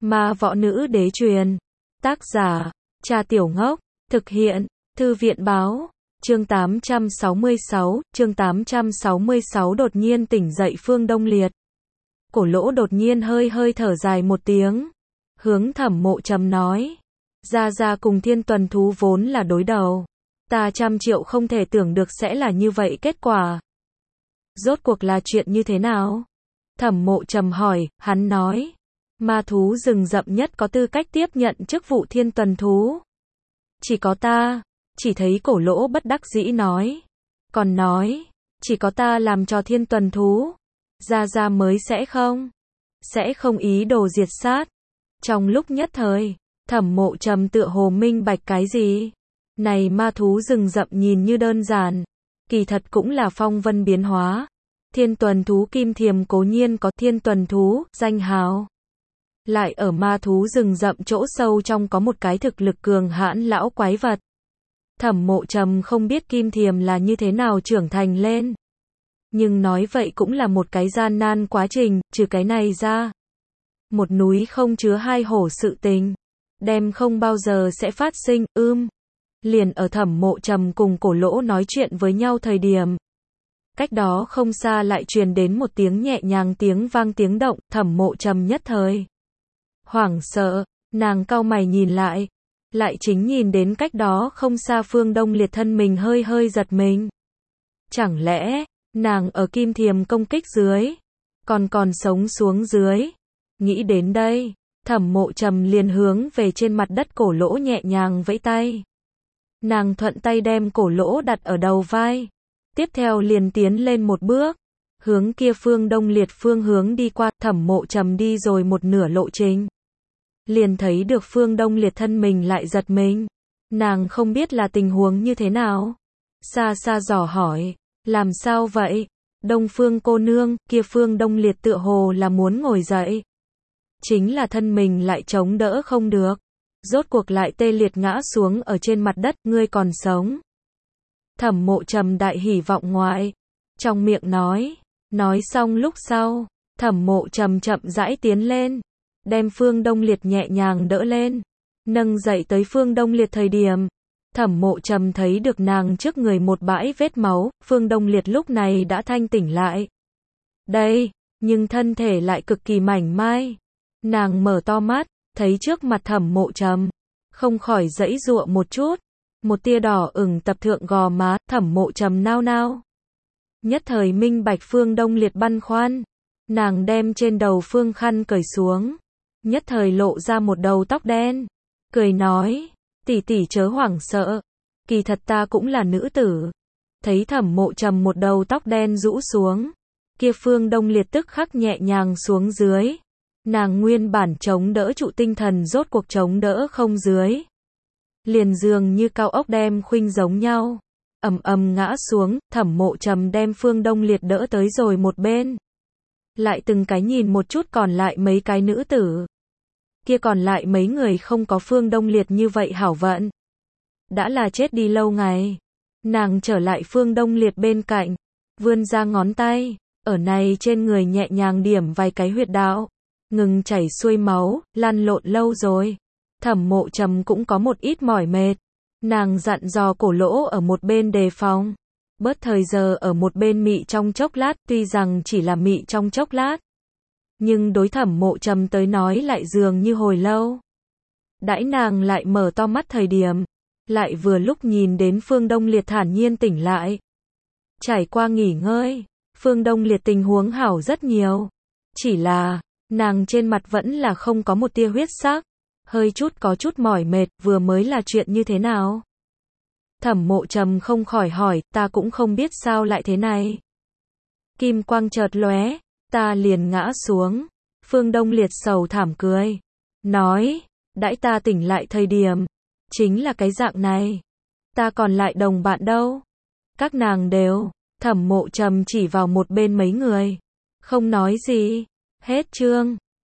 Ma võ nữ đế truyền. Tác giả, Trà Tiểu Ngốc. Thực hiện, Thư viện báo. Chương 866, đột nhiên tỉnh dậy Phương Đông Liệt. Cổ Lỗ đột nhiên hơi hơi thở dài một tiếng. Hướng Thẩm Mộ Trầm nói. Gia Gia cùng Thiên Tuần Thú vốn là đối đầu. Ta 100 triệu không thể tưởng được sẽ là như vậy kết quả. Rốt cuộc là chuyện như thế nào? Thẩm Mộ Trầm hỏi, hắn nói. Ma thú rừng rậm nhất có tư cách tiếp nhận chức vụ Thiên Tuần Thú. Chỉ có ta. Chỉ thấy Cổ Lỗ bất đắc dĩ nói. Còn nói, chỉ có ta làm cho Thiên Tuần Thú. Gia Gia mới sẽ không ý đồ diệt sát. Trong lúc nhất thời, Thẩm Mộ Trầm tựa hồ minh bạch cái gì? Này ma thú rừng rậm nhìn như đơn giản, kỳ thật cũng là phong vân biến hóa. Thiên Tuần Thú Kim Thiềm cố nhiên có Thiên Tuần Thú, danh hào. Lại ở ma thú rừng rậm chỗ sâu trong có một cái thực lực cường hãn lão quái vật. Thẩm Mộ Trầm không biết Kim Thiềm là như thế nào trưởng thành lên. Nhưng nói vậy cũng là một cái gian nan quá trình, trừ cái này ra. Một núi không chứa hai hổ sự tình. Đem không bao giờ sẽ phát sinh, Liền ở Thẩm Mộ Trầm cùng Cổ Lỗ nói chuyện với nhau thời điểm. Cách đó không xa lại truyền đến một tiếng nhẹ nhàng tiếng vang tiếng động, Thẩm Mộ Trầm nhất thời hoảng sợ, nàng cau mày nhìn lại chính nhìn đến cách đó không xa Phương Đông Liệt thân mình hơi hơi giật mình. Chẳng lẽ, nàng ở Kim Thiềm công kích dưới, còn sống xuống dưới. Nghĩ đến đây, Thẩm Mộ Trầm liền hướng về trên mặt đất Cổ Lỗ nhẹ nhàng vẫy tay. Nàng thuận tay đem Cổ Lỗ đặt ở đầu vai. Tiếp theo liền tiến lên một bước, hướng kia Phương Đông Liệt phương hướng đi qua. Thẩm Mộ Trầm đi rồi một nửa lộ trình, liền thấy được Phương Đông Liệt thân mình lại giật mình. Nàng không biết là tình huống như thế nào. Xa xa dò hỏi, làm sao vậy? Đông Phương cô nương, kia Phương Đông Liệt tựa hồ là muốn ngồi dậy. Chính là thân mình lại chống đỡ không được. Rốt cuộc lại tê liệt ngã xuống ở trên mặt đất, ngươi còn sống. Thẩm Mộ Trầm đại hỉ vọng ngoại. Trong miệng nói xong lúc sau, Thẩm Mộ Trầm chậm rãi tiến lên. Đem Phương Đông Liệt nhẹ nhàng đỡ lên. Nâng dậy tới Phương Đông Liệt thời điểm. Thẩm Mộ Trầm thấy được nàng trước người một bãi vết máu. Phương Đông Liệt lúc này đã thanh tỉnh lại. Đây, nhưng thân thể lại cực kỳ mảnh mai. Nàng mở to mắt, thấy trước mặt Thẩm Mộ Trầm. Không khỏi giãy giụa một chút. Một tia đỏ ửng tập thượng gò má. Thẩm Mộ Trầm nao nao. Nhất thời minh bạch Phương Đông Liệt băn khoăn. Nàng đem trên đầu phương khăn cởi xuống. Nhất thời lộ ra một đầu tóc đen. Cười nói, tỷ tỷ chớ hoảng sợ. Kỳ thật ta cũng là nữ tử. Thấy Thẩm Mộ Trầm một đầu tóc đen rũ xuống. Kia Phương Đông Liệt tức khắc nhẹ nhàng xuống dưới. Nàng nguyên bản chống đỡ trụ tinh thần rốt cuộc chống đỡ không dưới. Liền dường như cao ốc đem khuynh giống nhau. Ngã xuống. Thẩm Mộ Trầm đem Phương Đông Liệt đỡ tới rồi một bên. Lại từng cái nhìn một chút còn lại mấy cái nữ tử. Kia còn lại mấy người không có Phương Đông Liệt như vậy hảo vận. Đã là chết đi lâu ngày. Nàng trở lại Phương Đông Liệt bên cạnh. Vươn ra ngón tay. Ở này trên người nhẹ nhàng điểm vài cái huyệt đạo. Ngừng chảy xuôi máu, lăn lộn lâu rồi. Thẩm Mộ Trầm cũng có một ít mỏi mệt. Nàng dặn dò Cổ Lỗ ở một bên đề phòng. Bớt thời giờ ở một bên mị trong chốc lát, tuy rằng chỉ là mị trong chốc lát. Nhưng đối Thẩm Mộ Trầm tới nói lại dường như hồi lâu. Đãi nàng lại mở to mắt thời điểm. Lại vừa lúc nhìn đến Phương Đông Liệt thản nhiên tỉnh lại. Trải qua nghỉ ngơi, Phương Đông Liệt tình huống hảo rất nhiều. Chỉ là, nàng trên mặt vẫn là không có một tia huyết sắc. Hơi có chút mỏi mệt, vừa mới là chuyện như thế nào? Thẩm Mộ Trầm không khỏi hỏi, ta cũng không biết sao lại thế này. Kim quang chợt lóe, ta liền ngã xuống. Phương Đông Liệt sầu thảm cười. Nói, đãi ta tỉnh lại thời điểm. Chính là cái dạng này. Ta còn lại đồng bạn đâu? Các nàng đều. Thẩm Mộ Trầm chỉ vào một bên mấy người. Không nói gì. Hết chương.